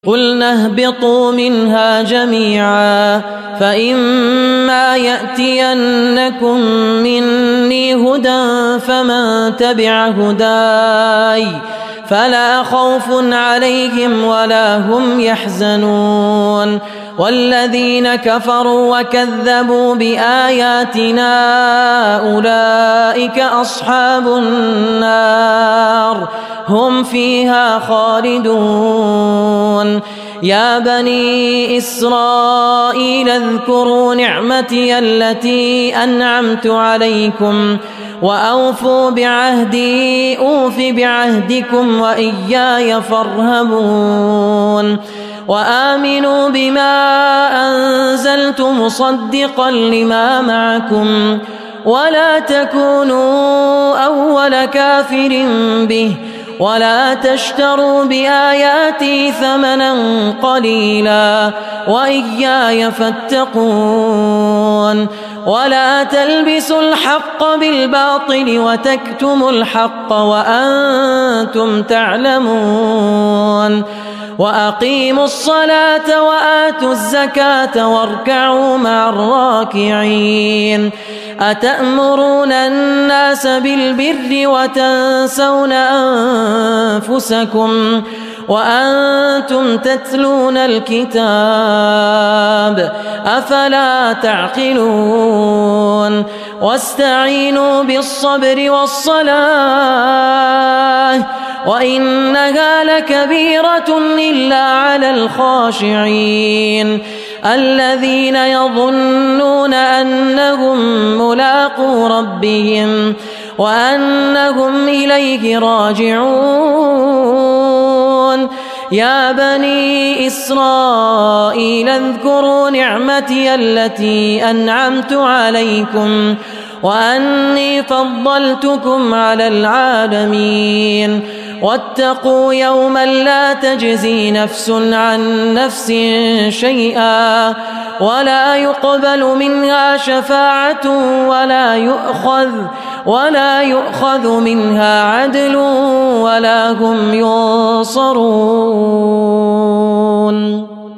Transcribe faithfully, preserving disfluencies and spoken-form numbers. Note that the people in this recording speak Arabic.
قُلْنَا اهْبِطُوا مِنْهَا جَمِيعًا فَإِمَّا يَأْتِيَنَّكُم مِّنِّي هُدًى فَمَن تَبِعَ هُدَايَ فَلَا خَوْفٌ عَلَيْهِمْ وَلَا هُمْ يَحْزَنُونَ وَالَّذِينَ كَفَرُوا وَكَذَّبُوا بِآيَاتِنَا أُولَئِكَ أَصْحَابُ النَّارِ هُمْ فِيهَا خَالِدُونَ يا بني إسرائيل اذكروا نعمتي التي أنعمت عليكم وأوفوا بعهدي أوف بعهدكم وإياي فارهبون وآمنوا بما أنزلت مصدقا لما معكم ولا تكونوا أول كافر به ولا تشتروا بآياتي ثمنا قليلا وإياي فاتقون ولا تلبسوا الحق بالباطل وتكتموا الحق وأنتم تعلمون وأقيموا الصلاة وآتوا الزكاة واركعوا مع الراكعين أتأمرون الناس بالبر وتنسون أنفسكم وأنتم تتلون الكتاب أفلا تعقلون واستعينوا بالصبر والصلاة وإنها لكبيرة إلا على الخاشعين الذين يظنون أنهم ملاقو ربهم وأنهم إليه راجعون يا بني إسرائيل اذكروا نعمتي التي أنعمت عليكم وأني فضلتكم على العالمين واتقوا يوما لا تجزي نفس عن نفس شيئا ولا يقبل منها شفاعة ولا يؤخذ ولا يؤخذ منها عدل ولا هم ينصرون.